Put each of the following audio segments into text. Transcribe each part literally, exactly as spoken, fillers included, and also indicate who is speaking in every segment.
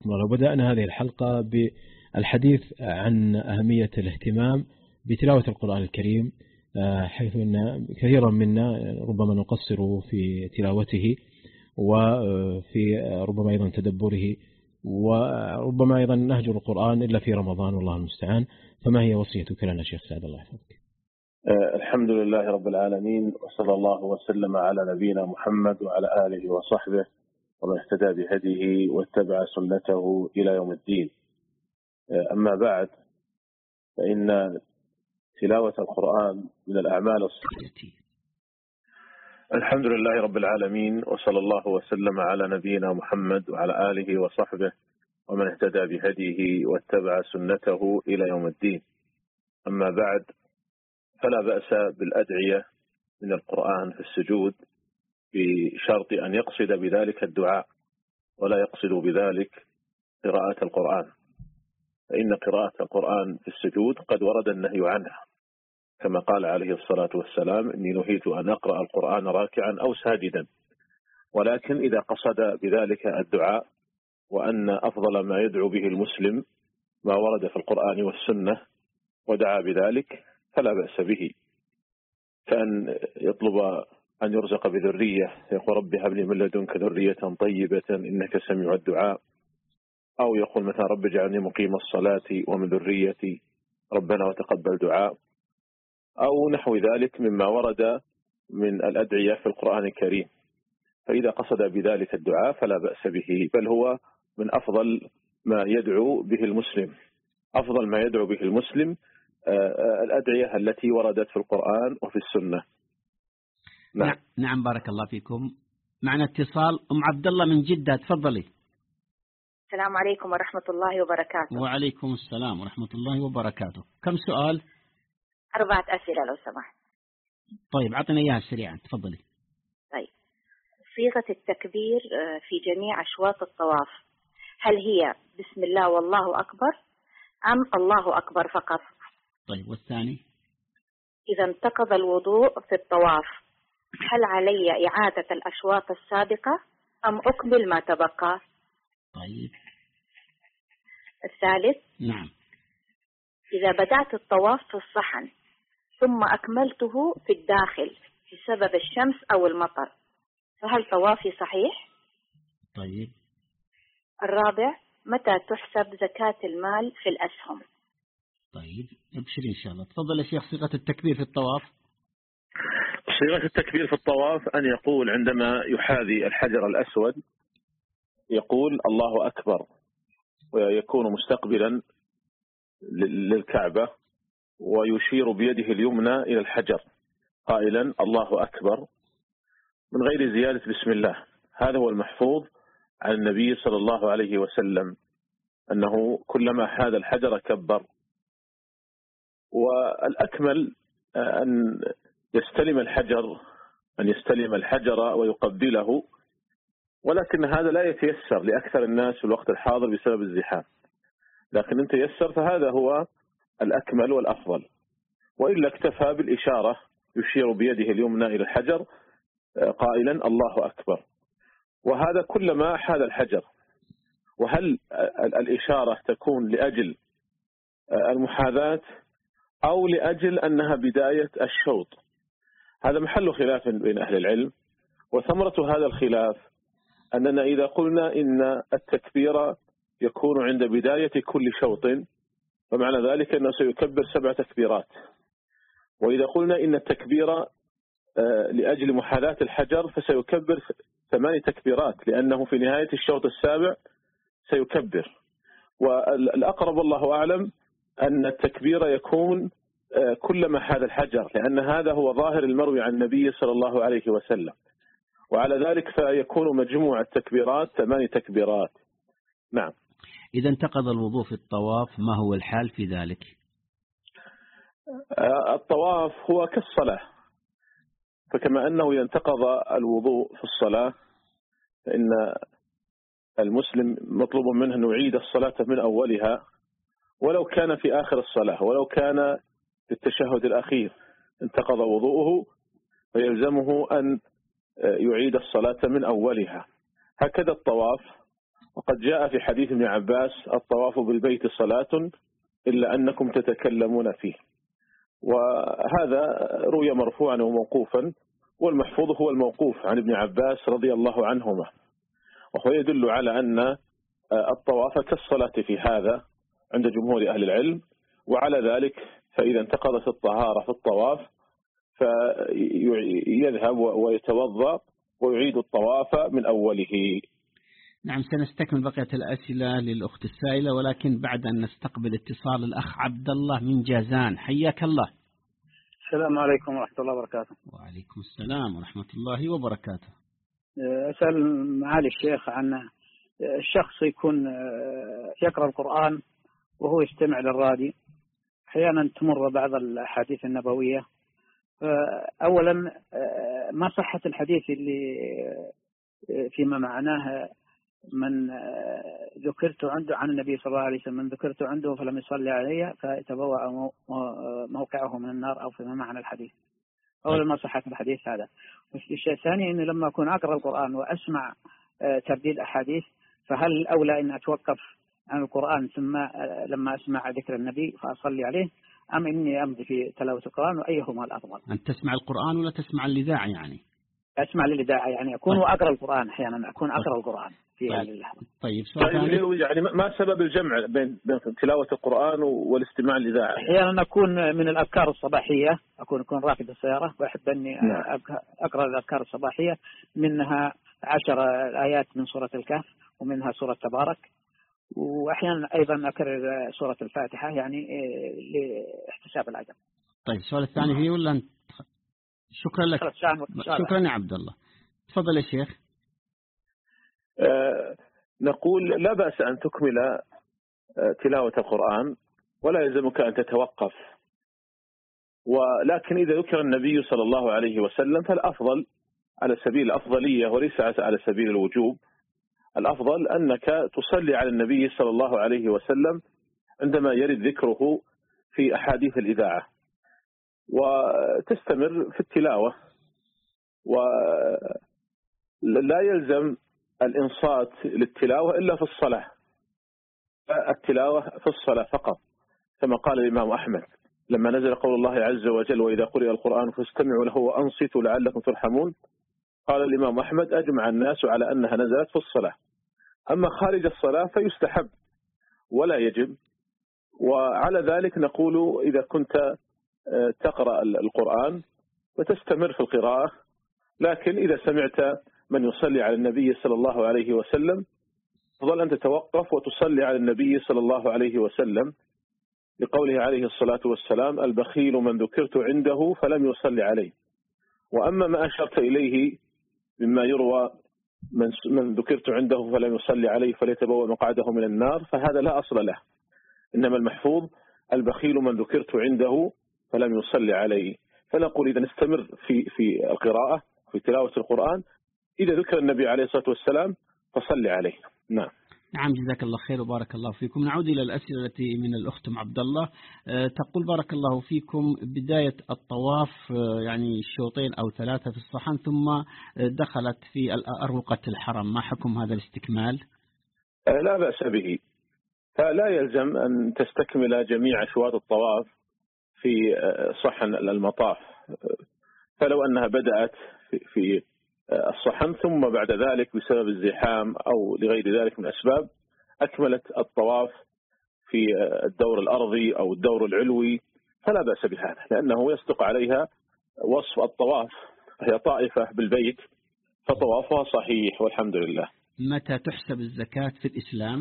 Speaker 1: حياكم الله. وبدأنا هذه الحلقة بالحديث عن أهمية الاهتمام بتلاوة القرآن الكريم، حيث أن كثيرا منا ربما نقصر في تلاوته وفي ربما أيضا تدبره، وربما أيضا نهجر القرآن إلا في رمضان والله المستعان. فما هي وصيتك لنا شيخ سعد الله يحفظك؟
Speaker 2: الحمد لله رب العالمين، وصلى الله وسلم على نبينا محمد وعلى آله وصحبه ومن اهتدى بهديه واتبع سنته إلى يوم الدين. أما بعد، فإن تلاوة القرآن من الأعمال الصالحة. الحمد لله رب العالمين، وصلى الله وسلم على نبينا محمد وعلى آله وصحبه ومن اهتدى بهديه واتبع سنته إلى يوم الدين. أما بعد، فلا بأس بالأدعية من القرآن في السجود بشرط أن يقصد بذلك الدعاء ولا يقصد بذلك قراءة القرآن، فإن قراءة القرآن في السجود قد ورد النهي عنها، كما قال عليه الصلاة والسلام: إني نهيت أن أقرأ القرآن راكعا أو ساجدا. ولكن إذا قصد بذلك الدعاء، وأن أفضل ما يدعو به المسلم ما ورد في القرآن والسنة ودعا بذلك، فلا بأس به، كأن يطلب أن يرزق بذرية، يقول: رب هب لي من لدنك ذرية طيبة إنك سميع الدعاء، أو يقول مثلا: رب اجعلني مقيم الصلاة ومن ذريتي ربنا وتقبل دعاء، أو نحو ذلك مما ورد من الأدعية في القرآن الكريم. فإذا قصد بذلك الدعاء فلا بأس به، بل هو من أفضل ما يدعو به المسلم. أفضل ما يدعو به المسلم الأدعية التي وردت في القرآن وفي السنة.
Speaker 3: نعم. نعم، بارك الله فيكم. معنا اتصال أم عبد الله من جدة، تفضلي.
Speaker 4: السلام عليكم ورحمة الله وبركاته.
Speaker 3: وعليكم السلام ورحمة الله وبركاته. كم سؤال؟
Speaker 4: أربعة أسئلة لو سمحت.
Speaker 3: طيب، عطنا إياها سريعا، تفضلي.
Speaker 4: طيب، صيغة التكبير في جميع أشواط الطواف، هل هي بسم الله والله أكبر أم الله أكبر فقط؟
Speaker 3: طيب، والثاني؟
Speaker 4: إذا انتقض الوضوء في الطواف، هل علي إعادة الأشواط السابقة أم أكمل ما تبقى؟
Speaker 3: طيب.
Speaker 4: الثالث:
Speaker 3: نعم.
Speaker 4: إذا بدأت الطواف في الصحن ثم أكملته في الداخل بسبب الشمس أو المطر، فهل طوافي صحيح؟
Speaker 3: طيب.
Speaker 4: الرابع: متى تحسب زكاة المال في الأسهم؟
Speaker 3: طيب، ابشري إن شاء الله. تفضل يا شيخ. صيغة التكبير في الطواف.
Speaker 2: صيغة التكبير في الطواف أن يقول عندما يحاذي الحجر الأسود، يقول الله أكبر، ويكون مستقبلا للكعبة، ويشير بيده اليمنى إلى الحجر قائلا الله أكبر من غير زيادة بسم الله. هذا هو المحفوظ عن النبي صلى الله عليه وسلم، أنه كلما حاذ الحجر كبر. والأكمل أن يستلم الحجر أن يستلم الحجر ويقبله، ولكن هذا لا يتيسر لأكثر الناس في الوقت الحاضر بسبب الزحام، لكن إن تيسر فهذا هو الأكمل والأفضل. وإلا اكتفى بالإشارة، يشير بيده اليمنى إلى الحجر قائلا الله أكبر، وهذا كلما حاذ الحجر. وهل الإشارة تكون لأجل المحاذاة أو لأجل أنها بداية الشوط؟ هذا محل خلاف بين أهل العلم، وثمرة هذا الخلاف أننا إذا قلنا إن التكبير يكون عند بداية كل شوط، فمعنى ذلك أنه سيكبر سبع تكبيرات. وإذا قلنا إن التكبير لأجل محاذاة الحجر فسيكبر ثماني تكبيرات، لأنه في نهاية الشوط السابع سيكبر. والأقرب والله أعلم أن التكبير يكون كلما حاذ الحجر، لأن هذا هو ظاهر المروي عن النبي صلى الله عليه وسلم. وعلى ذلك فيكون مجموع التكبيرات ثماني تكبيرات. نعم.
Speaker 3: إذا انتقض الوضوء في الطواف، ما هو الحال في ذلك؟
Speaker 2: الطواف هو كالصلاة، فكما أنه ينتقض الوضوء في الصلاة، فإن المسلم مطلوب منه أن يعيد الصلاة من أولها، ولو كان في آخر الصلاة، ولو كان في التشهد الأخير انتقض وضوءه، فيلزمه أن يعيد الصلاة من أولها. هكذا الطواف، وقد جاء في حديث ابن عباس الطواف بالبيت صلاة إلا أنكم تتكلمون فيه، وهذا روي مرفوعا وموقوفا، والمحفوظ هو الموقوف عن ابن عباس رضي الله عنهما، وهو يدل على أن الطواف كالصلاة في هذا عند جمهور أهل العلم. وعلى ذلك فإذا انتقضت الطهارة في الطواف فيذهب ويتوضأ ويعيد الطواف من أوله.
Speaker 3: نعم، سنستكمل بقية الأسئلة للأخت السائلة، ولكن بعد أن نستقبل اتصال الأخ عبد الله من جازان. حياك الله.
Speaker 5: السلام عليكم ورحمة الله وبركاته.
Speaker 3: وعليكم السلام ورحمة الله وبركاته.
Speaker 5: أسأل معالي الشيخ عن الشخص يكون يقرأ القرآن وهو يستمع للراديو، أحيانا تمر بعض الأحاديث النبوية. أولا ما صحة الحديث اللي فيما معناه من ذكرت عنده عن النبي صلى الله عليه وسلم، من ذكرت عنده فلم يصلي علي فيتبوأ موقعه من النار، أو فيما معنى الحديث. أولا ما صحة الحديث هذا. والشيء الثاني أنه لما أكون أقرأ القرآن وأسمع ترديد أحاديث، فهل الأولى أن أتوقف عن القرآن ثم لما أسمع ذكر النبي فأصلي عليه، أم إني أمضي في تلاوة القرآن، وأيهما الأفضل؟
Speaker 3: أن تسمع القرآن ولا تسمع الإذاعة؟ يعني
Speaker 5: أسمع للإذاعة، يعني أكون وأقرأ القرآن، أحيانا أكون أقرأ القرآن في هذه اللحظة.
Speaker 3: طيب
Speaker 2: سؤال يعني ما سبب الجمع بين تلاوة القرآن والاستماع للإذاعة؟
Speaker 5: أحيانا أكون من الأذكار الصباحية، أكون أكون راكب السيارة وأحب أني أقرأ الأذكار الصباحية، منها عشر آيات من سورة الكهف، ومنها سورة تبارك، وأحيانا أيضا أكرر سورة الفاتحة، يعني لاحتساب الأجر.
Speaker 3: طيب السؤال الثاني فيه ولا أنت؟ شكرا لك. شكرا يا عبد الله. تفضل يا شيخ.
Speaker 2: أه نقول لا بأس أن تكمل أه تلاوة القرآن، ولا يلزمك أن تتوقف، ولكن إذا ذكر النبي صلى الله عليه وسلم فالأفضل على سبيل الأفضلية وليس على سبيل الوجوب، الأفضل أنك تصلي على النبي صلى الله عليه وسلم عندما يرد ذكره في أحاديث الإذاعة، وتستمر في التلاوة، ولا يلزم الإنصات للتلاوة إلا في الصلاة، التلاوة في الصلاة فقط، كما قال الإمام أحمد لما نزل قول الله عز وجل: وإذا قرئ القرآن فاستمعوا له وأنصتوا لعلكم ترحمون. قال الإمام أحمد: أجمع الناس على أنها نزلت في الصلاة. أما خارج الصلاة فيستحب ولا يجب. وعلى ذلك نقول إذا كنت تقرأ القرآن وتستمر في القراءة، لكن إذا سمعت من يصلي على النبي صلى الله عليه وسلم فضل أن تتوقف وتصلي على النبي صلى الله عليه وسلم، لقوله عليه الصلاة والسلام: البخيل من ذكرت عنده فلم يصلي عليه. وأما ما أشرت إليه مما يروى من, من ذكرت عنده فلم يصلي عليه فليتبوأ مقعده من النار، فهذا لا أصل له، إنما المحفوظ: البخيل من ذكرت عنده فلم يصلي عليه. فنقول إذا نستمر في في القراءة في تلاوة القرآن، إذا ذكر النبي عليه الصلاة والسلام فصلي عليه. نعم.
Speaker 3: نعم، جزاك الله خير وبارك الله فيكم. نعود إلى الأسئلة التي من الأخت عبد الله. تقول: بارك الله فيكم، بداية الطواف يعني شوطين أو ثلاثة في الصحن، ثم دخلت في أروقة الحرم، ما حكم هذا الاستكمال؟
Speaker 2: لا بأس به، فلا يلزم أن تستكمل جميع أشواط الطواف في صحن المطاف، فلو أنها بدأت في الصحن ثم بعد ذلك بسبب الزحام أو لغير ذلك من أسباب أكملت الطواف في الدور الأرضي أو الدور العلوي، فلا بأس بهذا، لأنه يصدق عليها وصف الطواف، هي طائفة بالبيت فطوافها صحيح والحمد لله.
Speaker 3: متى تحسب الزكاة في الإسلام؟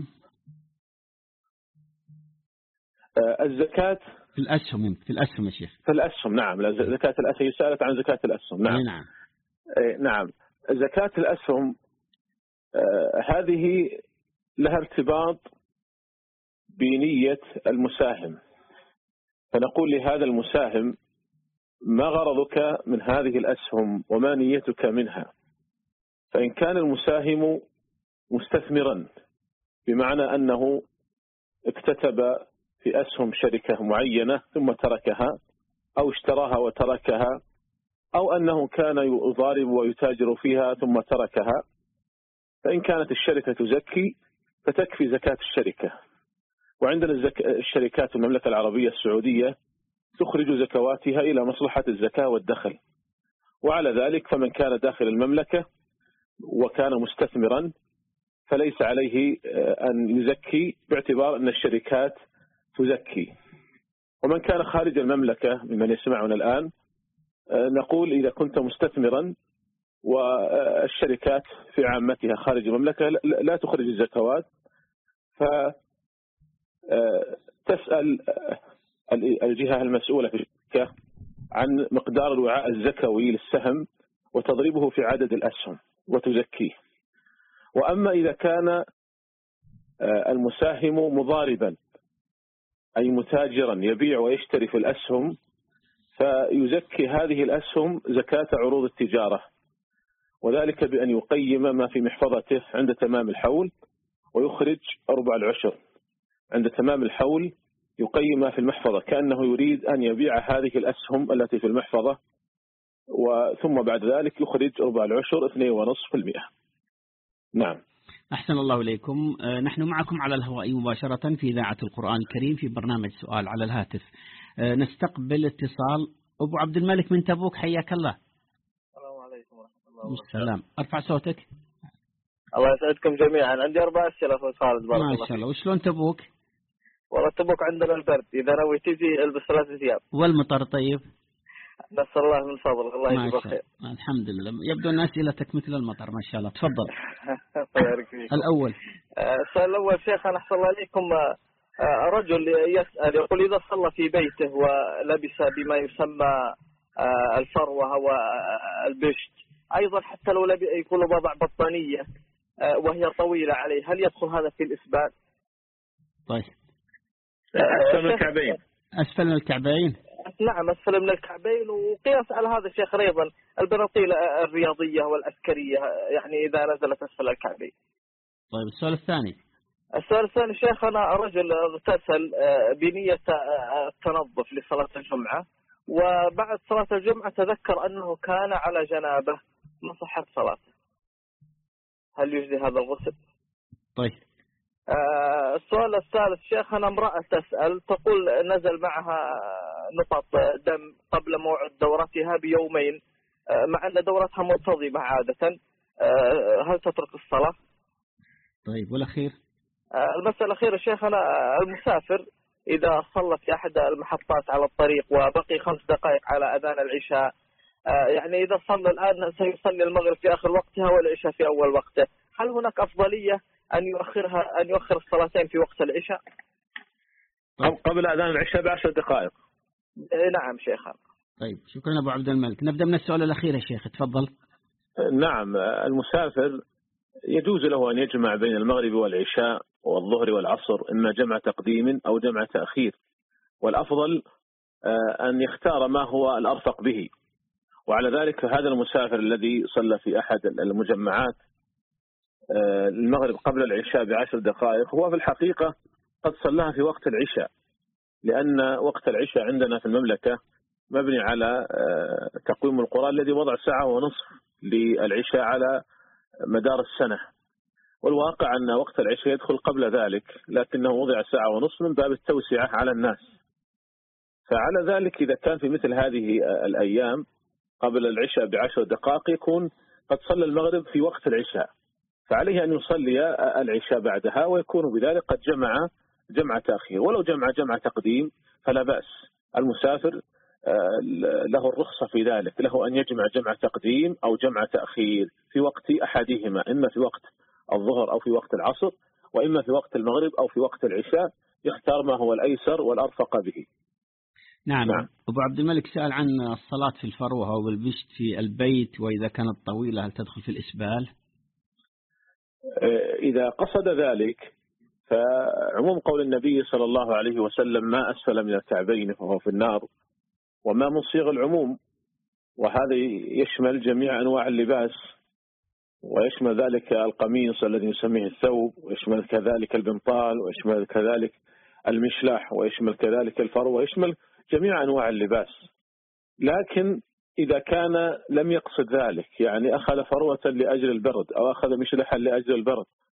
Speaker 2: الزكاة
Speaker 3: في الأسهم في الأسهم يا شيخ.
Speaker 2: في الأسهم، نعم. زكاة الأسهم، سألت عن زكاة الأسهم. نعم.
Speaker 3: نعم.
Speaker 2: نعم. زكاة الأسهم هذه لها ارتباط بنية المساهم، فنقول لهذا المساهم: ما غرضك من هذه الأسهم وما نيتك منها؟ فإن كان المساهم مستثمرا، بمعنى أنه اكتتب في أسهم شركة معينة ثم تركها، أو اشتراها وتركها، أو أنه كان يضارب ويتاجر فيها ثم تركها، فإن كانت الشركة تزكي فتكفي زكاة الشركة. وعندنا الزك... الشركات في المملكة العربية السعودية تخرج زكواتها إلى مصلحة الزكاة والدخل، وعلى ذلك فمن كان داخل المملكة وكان مستثمرا فليس عليه أن يزكي باعتبار أن الشركات تزكي. ومن كان خارج المملكة ممن يسمعنا الآن نقول إذا كنت مستثمرا والشركات في عامتها خارج المملكة لا تخرج الزكوات، فتسأل الجهة المسؤولة في الشركة عن مقدار الوعاء الزكوي للسهم وتضربه في عدد الأسهم وتزكيه. وأما إذا كان المساهم مضاربا أي متاجرا يبيع ويشتري في الأسهم فيزكي هذه الأسهم زكاة عروض التجارة، وذلك بأن يقيم ما في محفظته عند تمام الحول ويخرج ربع العشر. عند تمام الحول يقيم ما في المحفظة كأنه يريد أن يبيع هذه الأسهم التي في المحفظة، وثم بعد ذلك يخرج ربع العشر اثنين ونصف في المئة. نعم.
Speaker 3: أحسن الله إليكم. نحن معكم على الهواء مباشرة في إذاعة القرآن الكريم في برنامج سؤال على الهاتف. نستقبل اتصال أبو عبد الملك من تبوك، حياك الله.
Speaker 6: السلام عليكم ورحمة الله وبركاته.
Speaker 3: السلام. أرفع صوتك.
Speaker 6: الله يسعدكم جميعا. عندي أربع أسئلة في خالد بارك الله.
Speaker 3: ما شاء الله. وشلون تبوك؟
Speaker 6: والله تبوك عندنا البرد، إذا نوي تجي البس ثلاث ثياب.
Speaker 3: والمطر طيب؟
Speaker 6: نسأل الله من فضله الله يجزيك الخير.
Speaker 3: الحمد لله. يبدو أن أسئلتك مثل المطر ما شاء الله. تفضل.
Speaker 6: الله يبارك فيك.
Speaker 3: الأول.
Speaker 6: السؤال الأول شيخ، أنا أحسن الله عليكم، رجل يسأل يقول إذا صلى في بيته ولبس بما يسمى الفروة أو البشت، أيضا حتى لو يقول وضع بطانية وهي طويلة عليه، هل يدخل هذا في الإسبال؟
Speaker 3: طيب.
Speaker 2: أسفل من الكعبين.
Speaker 3: أسفل من الكعبين.
Speaker 6: نعم أسفل من الكعبين. وقياس على هذا الشيخ أيضا البناطيل الرياضية والعسكرية يعني إذا نزلت أسفل الكعبين.
Speaker 3: طيب السؤال الثاني.
Speaker 6: السؤال الثاني شيخ، أنا رجل اغتسل بنية التنظف لصلاة الجمعة، وبعد صلاة الجمعة تذكر أنه كان على جنابه، ما صحت صلاته، هل يجزي هذا الغسل؟
Speaker 3: طيب.
Speaker 6: آه السؤال الثالث شيخ، أنا امرأة تسأل تقول نزل معها نقط دم قبل موعد دورتها بيومين، آه مع أن دورتها منتظمة عادة، آه هل تترك الصلاة؟
Speaker 3: طيب والأخير؟
Speaker 6: آه المسألة الأخيرة شيخ، أنا المسافر إذا صلى في أحد المحطات على الطريق وبقي خمس دقائق على أذان العشاء، آه يعني إذا صلى الآن سيصلي المغرب في آخر وقتها والعشاء في أول وقته، هل هناك أفضلية أن يؤخرها أن يؤخر الصلاتين في وقت العشاء؟
Speaker 2: قبل أذان العشاء بعشر دقائق.
Speaker 6: نعم شيخ.
Speaker 3: طيب شكرا أبو عبد الملك. نبدأ من السؤال الأخير يا شيخ، تفضل.
Speaker 2: نعم، المسافر يجوز له أن يجمع بين المغرب والعشاء والظهر والعصر، إما جمع تقديم أو جمع تأخير، والأفضل أن يختار ما هو الأرفق به. وعلى ذلك هذا المسافر الذي صلى في أحد المجمعات المغرب قبل العشاء بعشر دقائق هو في الحقيقة قد صلاها في وقت العشاء، لأن وقت العشاء عندنا في المملكة مبني على تقويم القرآن الذي وضع ساعة ونصف للعشاء على مدار السنة، والواقع أن وقت العشاء يدخل قبل ذلك، لكنه وضع ساعة ونصف من باب التوسعة على الناس. فعلى ذلك إذا كان في مثل هذه الأيام قبل العشاء بعشر دقائق يكون قد صلى المغرب في وقت العشاء، فعليه أن يصلي العشاء بعدها ويكون بذلك قد جمع جمع تأخير. ولو جمع جمع تقديم فلا بأس، المسافر له الرخصة في ذلك، له أن يجمع جمع تقديم أو جمع تأخير في وقت أحدهما، إما في وقت الظهر أو في وقت العصر، وإما في وقت المغرب أو في وقت العشاء، يختار ما هو الأيسر والأرفق به.
Speaker 3: نعم. نعم. أبو عبد الملك سأل عن الصلاة في الفروة أو البشت في البيت، وإذا كانت طويلة هل تدخل في الإسبال؟
Speaker 2: إذا قصد ذلك فعموم قول النبي صلى الله عليه وسلم ما أسفل من الكعبين فهو في النار، وما من صيغ العموم، وهذا يشمل جميع أنواع اللباس، ويشمل ذلك القميص الذي نسميه الثوب، ويشمل كذلك البنطال، ويشمل كذلك المشلح، ويشمل كذلك الفرو، ويشمل جميع أنواع اللباس. لكن إذا كان لم يقصد ذلك، يعني أخذ فروة لأجل البرد أو أخذ مشلحا لأجل البرد،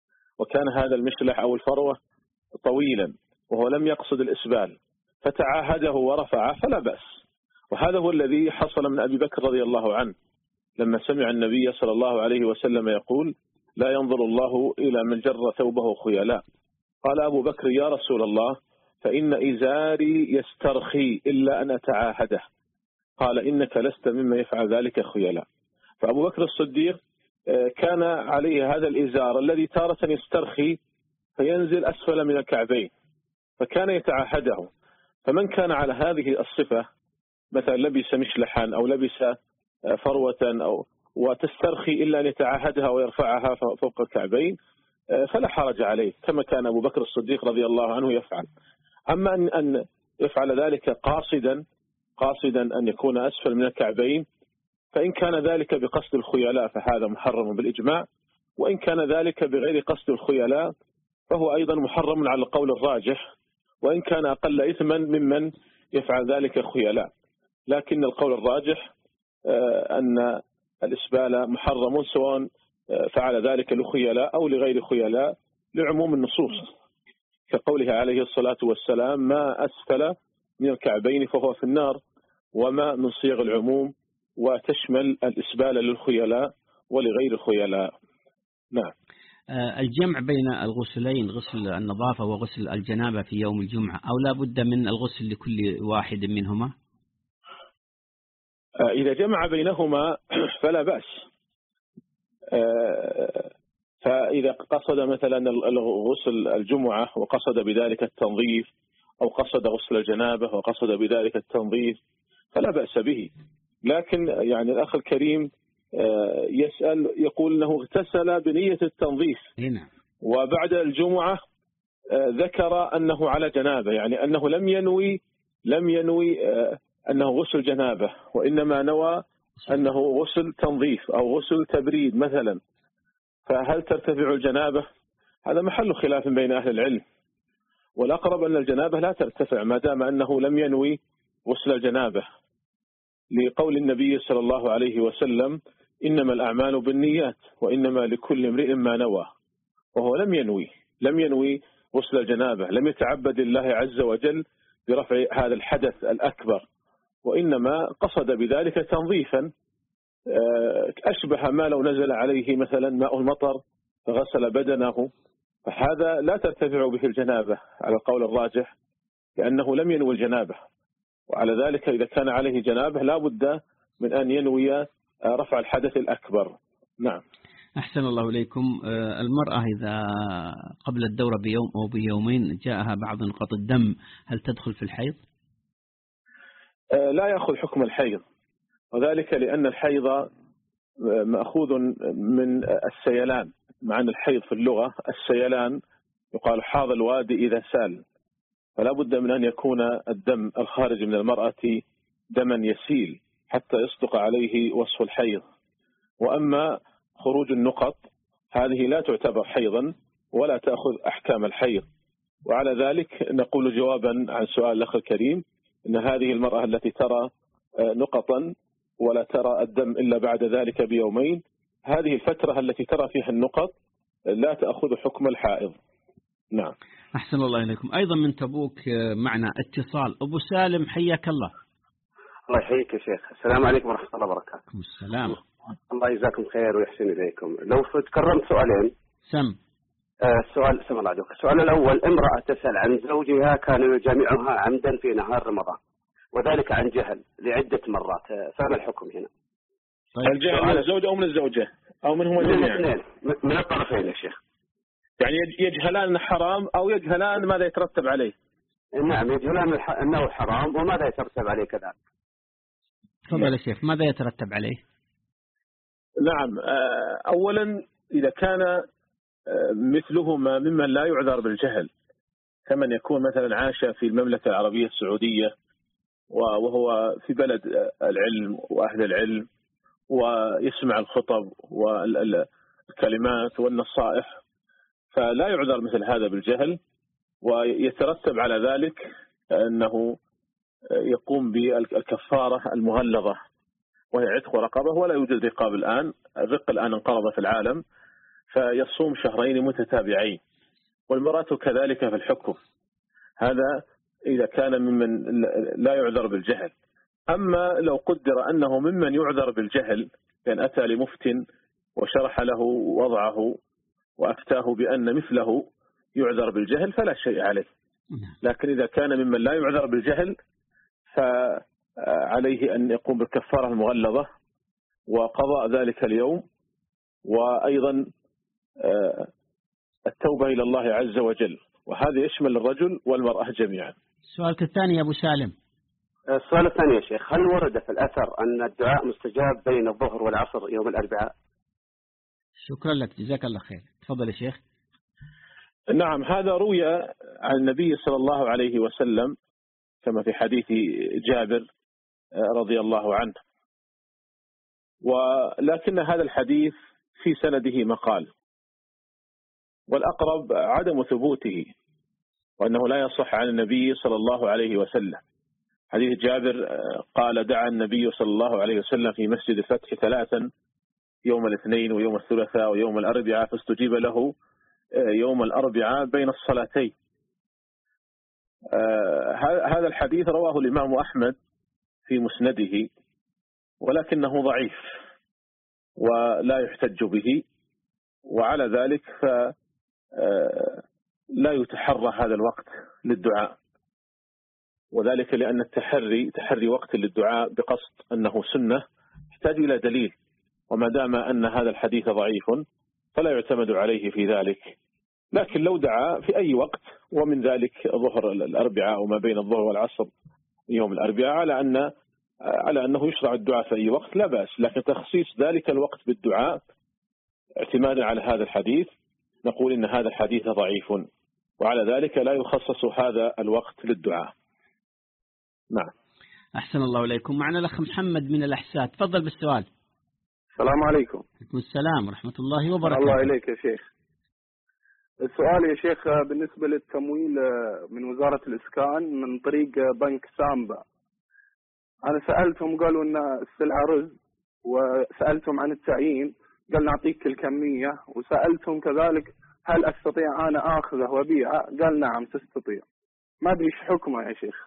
Speaker 2: وكان هذا المشلح أو الفروة طويلا وهو لم يقصد الإسبال فتعاهده ورفعه فلا بأس. وهذا هو الذي حصل من أبي بكر رضي الله عنه لما سمع النبي صلى الله عليه وسلم يقول لا ينظر الله إلى من جر ثوبه خيلاء. قال أبو بكر يا رسول الله فإن إزاري يسترخي إلا أن أتعاهده. قال إنك لست مما يفعل ذلك خيلاء. فأبو بكر الصديق كان عليه هذا الإزار الذي تارة يسترخي فينزل أسفل من الكعبين فكان يتعاهده. فمن كان على هذه الصفة مثلا لبس مشلحا أو لبس فروة أو وتسترخي إلا أن يتعاهدها ويرفعها فوق الكعبين فلا حرج عليه كما كان أبو بكر الصديق رضي الله عنه يفعل. أما أن أن يفعل ذلك قاصدا قاصدا أن يكون أسفل من الكعبين فإن كان ذلك بقصد الخيلاء فهذا محرم بالإجماع، وإن كان ذلك بغير قصد الخيلاء فهو أيضا محرم على القول الراجح وإن كان أقل إثما ممن يفعل ذلك خيلاء. لكن القول الراجح أن الإسبال محرم سواء فعل ذلك لخيلاء أو لغير خيلاء لعموم النصوص كقوله عليه الصلاة والسلام ما أسفل من الكعبين فهو في النار، وما من صيغ العموم وتشمل الإسبال للخيلاء ولغير الخيلاء. نعم.
Speaker 3: الجمع بين الغسلين غسل النظافة وغسل الجنابة في يوم الجمعة أو لا بد من الغسل لكل واحد منهما؟
Speaker 2: إذا جمع بينهما فلا بأس. فإذا قصد مثلا غسل الجمعة وقصد بذلك التنظيف أو قصد غسل الجنابة وقصد بذلك التنظيف فلا بأس به. لكن يعني الأخ الكريم يسأل يقول أنه اغتسل بنية التنظيف وبعد الجمعة ذكر أنه على جنابة، يعني أنه لم ينوي لم ينوي أنه غسل جنابة وإنما نوى أنه غسل تنظيف أو غسل تبريد مثلا، فهل ترتفع الجنابة؟ هذا محل خلاف بين أهل العلم، والأقرب أن الجنابة لا ترتفع ما دام أنه لم ينوي غسل الجنابة، لقول النبي صلى الله عليه وسلم إنما الأعمال بالنيات وإنما لكل امرئ ما نوى، وهو لم ينوي لم ينوي غسل الجنابة، لم يتعبد الله عز وجل برفع هذا الحدث الأكبر، وإنما قصد بذلك تنظيفا أشبه ما لو نزل عليه مثلا ماء المطر فغسل بدنه، فهذا لا ترتفع به الجنابة على القول الراجح لأنه لم ينوي الجنابة. وعلى ذلك إذا كان عليه جنابة لا بد من أن ينوي رفع الحدث الأكبر. نعم.
Speaker 3: أحسن الله إليكم. المرأة إذا قبل الدورة بيوم أو بيومين جاءها بعض نقاط الدم هل تدخل في الحيض؟
Speaker 2: لا يأخذ حكم الحيض، وذلك لأن الحيض مأخوذ من السيلان، مع أن الحيض في اللغة السيلان، يقال حاض الوادي إذا سال، فلا بد من أن يكون الدم الخارج من المرأة دما يسيل حتى يصدق عليه وصف الحيض. وأما خروج النقط هذه لا تعتبر حيضا ولا تأخذ أحكام الحيض. وعلى ذلك نقول جوابا عن سؤال الأخ الكريم إن هذه المرأة التي ترى نقطا ولا ترى الدم إلا بعد ذلك بيومين، هذه الفترة التي ترى فيها النقط لا تأخذ حكم الحائض. نعم.
Speaker 3: أحسن الله إليكم. أيضا من تبوك معنا اتصال. أبو سالم حياك الله.
Speaker 7: الله يحييك يا شيخ. السلام عليكم ورحمة الله وبركاته.
Speaker 3: السلام.
Speaker 7: الله يجزاكم خير ويحسن إليكم. لو تكرمت سؤالين.
Speaker 3: سم.
Speaker 7: السؤال سم الله عليك. السؤال الأول، امرأة تسأل عن زوجها كان يجامعها عمدا في نهار رمضان وذلك عن جهل لعدة مرات، فما الحكم هنا؟
Speaker 2: طيب الجهل من الزوج أو من الزوجة أو منهما جميعا؟
Speaker 7: من الطرفين يا شيخ.
Speaker 2: يعني يجهلان حرام أو يجهلان ماذا يترتب عليه؟
Speaker 7: نعم، يجهلان أنه حرام وماذا يترتب عليه كذلك.
Speaker 3: تفضل يا شيخ. ماذا يترتب عليه؟
Speaker 2: نعم، أولا إذا كان مثلهما ممن لا يعذر بالجهل كمن يكون مثلا عاش في المملكة العربية السعودية وهو في بلد العلم وأهل العلم ويسمع الخطب والكلمات والنصائح، فلا يعذر مثل هذا بالجهل، ويترتب على ذلك أنه يقوم بالكفارة المغلظة وهي عتق رقبة، ولا يوجد رقاب الآن، الرق الآن انقرض في العالم، فيصوم شهرين متتابعين، والمرأة كذلك في الحكم. هذا إذا كان ممن لا يعذر بالجهل. أما لو قدر أنه ممن يعذر بالجهل، كان أتى لمفت وشرح له وضعه وأفتاه بأن مثله يعذر بالجهل فلا شيء عليه. لكن إذا كان ممن لا يعذر بالجهل فعليه أن يقوم بالكفارة المغلظة وقضاء ذلك اليوم، وأيضا التوبة إلى الله عز وجل، وهذا يشمل الرجل والمرأة جميعا.
Speaker 3: سؤالك الثاني يا أبو سالم.
Speaker 7: السؤال الثاني يا شيخ، هل ورد في الأثر أن الدعاء مستجاب بين الظهر والعصر يوم الأربعاء؟
Speaker 3: شكرا لك، جزاك الله خير. تفضل يا شيخ.
Speaker 2: نعم، هذا روي عن النبي صلى الله عليه وسلم كما في حديث جابر رضي الله عنه، ولكن هذا الحديث في سنده مقال، والأقرب عدم ثبوته وأنه لا يصح عن النبي صلى الله عليه وسلم. حديث جابر قال: دعا النبي صلى الله عليه وسلم في مسجد الفتح ثلاثا، يوم الاثنين ويوم الثلاثاء ويوم الأربعاء، فاستجيب له يوم الأربعاء بين الصلاتين. هذا الحديث رواه الإمام أحمد في مسنده، ولكنه ضعيف ولا يحتج به، وعلى ذلك فلا يتحرى هذا الوقت للدعاء، وذلك لأن التحري تحري وقت للدعاء بقصد أنه سنة يحتاج إلى دليل، وما دام أن هذا الحديث ضعيف فلا يعتمد عليه في ذلك. لكن لو دعا في أي وقت، ومن ذلك ظهر الأربعاء وما بين الظهر والعصر يوم الأربعاء، على أن على أنه يشرع الدعاء في أي وقت لا بأس، لكن تخصيص ذلك الوقت بالدعاء اعتمادا على هذا الحديث نقول إن هذا الحديث ضعيف، وعلى ذلك لا يخصص هذا الوقت للدعاء. نعم.
Speaker 3: أحسن الله إليكم. معنا الأخ محمد من الأحساء، تفضل بالسؤال.
Speaker 8: السلام عليكم.
Speaker 3: عليكم السلام ورحمة الله وبركاته.
Speaker 8: الله إليك يا شيخ. السؤال يا شيخ بالنسبة للتمويل من وزارة الإسكان من طريق بنك سامبا، أنا سألتهم قالوا أن السلعة رز، وسألتهم عن التعيين قال نعطيك الكمية، وسألتهم كذلك هل أستطيع أنا أخذه وأبيعه، قال نعم تستطيع. ما أدري إيش حكمه يا شيخ.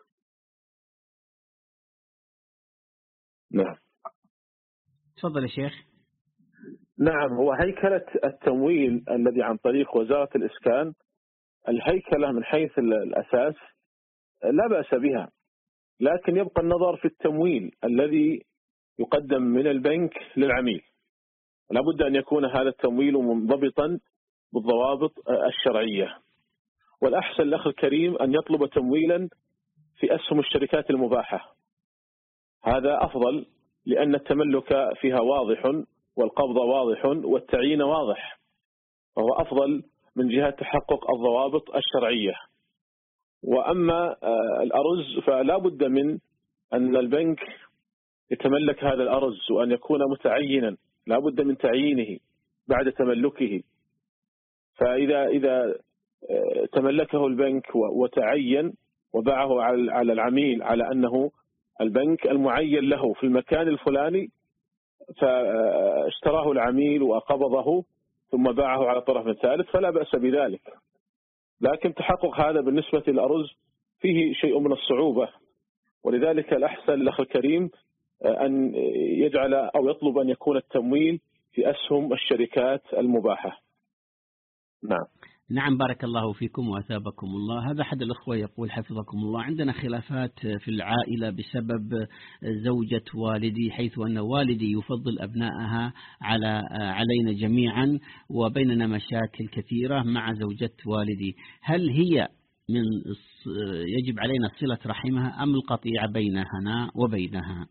Speaker 2: نعم.
Speaker 3: تفضل يا شيخ.
Speaker 2: نعم، هو هيكلة التمويل الذي عن طريق وزارة الإسكان، الهيكلة من حيث الأساس لا بأس بها، لكن يبقى النظر في التمويل الذي يقدم من البنك للعميل، لا بد أن يكون هذا التمويل منضبطا بالضوابط الشرعية. والأحسن الأخ الكريم أن يطلب تمويلا في أسهم الشركات المباحة، هذا أفضل، لأن التملك فيها واضح والقبض واضح والتعيين واضح، وهو أفضل من جهة تحقق الضوابط الشرعية. وأما الأرز فلا بد من أن البنك يتملك هذا الأرز وأن يكون متعينا، لا بد من تعيينه بعد تملكه. فإذا إذا تملكه البنك وتعين وباعه على العميل على أنه البنك المعين له في المكان الفلاني، فاشتراه العميل وقبضه ثم باعه على طرف ثالث فلا بأس بذلك. لكن تحقق هذا بالنسبة للأرز فيه شيء من الصعوبة، ولذلك الأحسن الأخ الكريم أن يجعل أو يطلب أن يكون التمويل في أسهم الشركات المباحة. نعم.
Speaker 3: نعم، بارك الله فيكم وأثابكم الله. هذا أحد الأخوة يقول حفظكم الله: عندنا خلافات في العائلة بسبب زوجة والدي، حيث أن والدي يفضل أبنائها على علينا جميعا، وبيننا مشاكل كثيرة مع زوجة والدي. هل هي من يجب علينا صلة رحمها أم القطيعة بيننا وبينها؟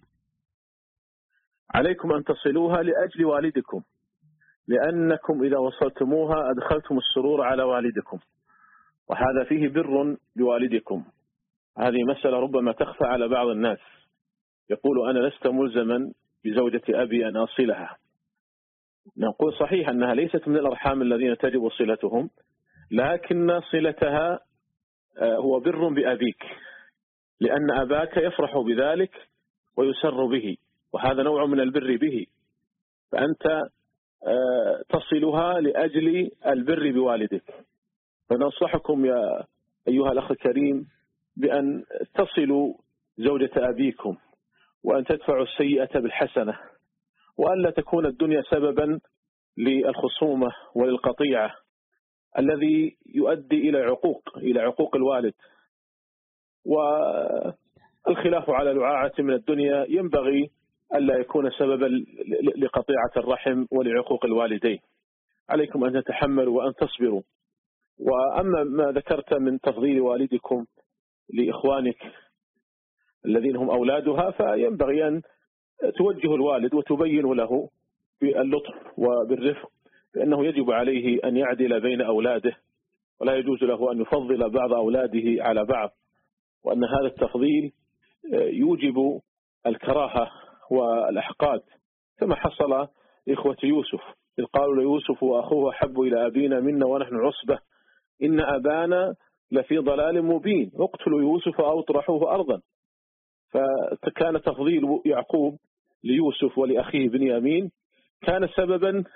Speaker 2: عليكم أن تصلوها لأجل والدكم، لأنكم إذا وصلتموها أدخلتم السرور على والدكم، وهذا فيه بر بوالدكم. هذه مسألة ربما تخفى على بعض الناس، يقول أنا لست ملزما بزوجة أبي أن أصلها. نقول صحيح أنها ليست من الأرحام الذين تجب صلتهم، لكن صلتها هو بر بأبيك، لأن أباك يفرح بذلك ويسر به، وهذا نوع من البر به. فأنت تصلها لأجل البر بوالدك. فننصحكم يا أيها الأخ الكريم بأن تصلوا زوجة أبيكم، وأن تدفعوا السيئة بالحسنة، وأن لا تكون الدنيا سببا للخصومة وللقطيعة الذي يؤدي إلى عقوق إلى عقوق الوالد. والخلاف على لعاعة من الدنيا ينبغي ألا يكون سببا لقطيعة الرحم ولعقوق الوالدين. عليكم أن تتحملوا وأن تصبروا. وأما ما ذكرت من تفضيل والدكم لإخوانك الذين هم أولادها، فينبغي أن توجه الوالد وتبين له باللطف وبالرفق بأنه يجب عليه أن يعدل بين أولاده، ولا يجوز له أن يفضل بعض أولاده على بعض، وأن هذا التفضيل يوجب الكراهة والأحقاد، كما حصل لإخوة يوسف إذ قالوا ليوسف وأخوه أحب إلى أبينا منا ونحن عصبة إن أبانا لفي ضلال مبين اقتلوا يوسف أو اطرحوه أرضا. فكان تفضيل يعقوب ليوسف ولأخيه بنيامين كان سببا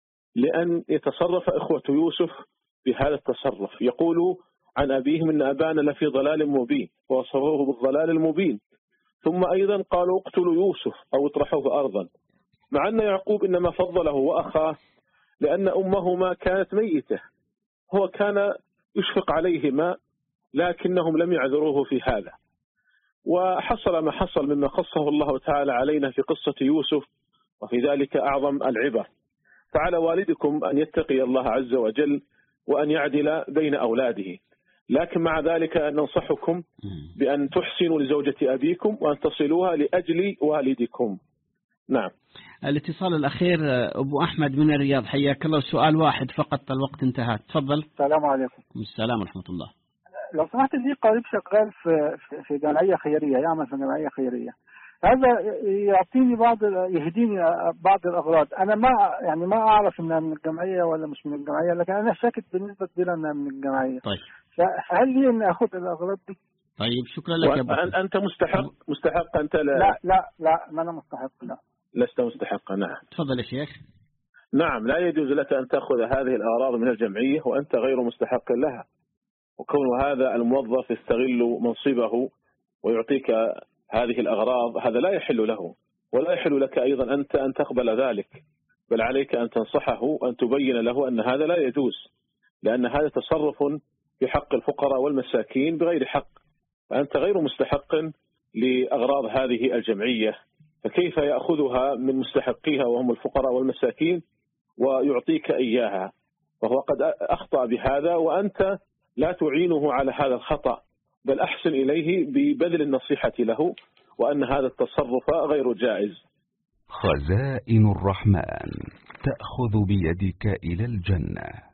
Speaker 2: لأن يتصرف إخوة يوسف بهذا التصرف. يقول عن أبيهم إن أبانا لفي ضلال مبين ووصفوه بالضلال المبين، ثم أيضا قالوا اقتلوا يوسف أو اطرحوه أرضا، مع أن يعقوب إنما فضله وأخاه لأن أمهما كانت ميتة، هو كان يشفق عليهما لكنهم لم يعذروه في هذا. وحصل ما حصل مما قصه الله تعالى علينا في قصة يوسف، وفي ذلك أعظم العبر. فعلى والدكم أن يتقي الله عز وجل وأن يعدل بين أولاده، لكن مع ذلك ننصحكم بأن تحسنوا لزوجة أبيكم وأن تصلوها لأجل والدكم. نعم.
Speaker 3: الاتصال الأخير أبو أحمد من الرياض، حياك الله. سؤال واحد فقط، الوقت انتهى، تفضل.
Speaker 9: السلام عليكم.
Speaker 3: السلام ورحمة الله.
Speaker 9: لو سمحت لي قريب شغال في في جمعية خيرية، يعمل في جمعية خيرية، هذا يعطيني بعض يهديني بعض الأغراض، أنا ما يعني ما أعرف إنها من الجمعية ولا مش من الجمعية، لكن أنا شاكك بنسبة كبيرة إنها من الجمعية.
Speaker 3: طيب.
Speaker 9: فهل لي إني أخذ الأغراض دي؟
Speaker 3: طيب شكرا لك يا أبو.
Speaker 2: أنت مستحق مستحق أنت لا
Speaker 9: لا لا لا ما أنا مستحق. لا
Speaker 2: لست مستحقا. نعم.
Speaker 3: تفضل يا شيخ.
Speaker 2: نعم، لا يجوز لك أن تأخذ هذه الأغراض من الجمعية وأنت غير مستحق لها، وكون هذا الموظف يستغل منصبه ويعطيك هذه الأغراض هذا لا يحل له، ولا يحل لك أيضا أنت أن تقبل ذلك، بل عليك أن تنصحه وأن تبين له أن هذا لا يجوز، لأن هذا تصرف في حق الفقراء والمساكين بغير حق، فأنت غير مستحق لأغراض هذه الجمعية، فكيف يأخذها من مستحقيها وهم الفقراء والمساكين ويعطيك إياها؟ فهو قد أخطأ بهذا وأنت لا تعينه على هذا الخطأ، بل أحسن إليه ببذل النصيحة له وأن هذا التصرف غير جائز.
Speaker 10: خزائن الرحمن تأخذ بيدك إلى الجنة.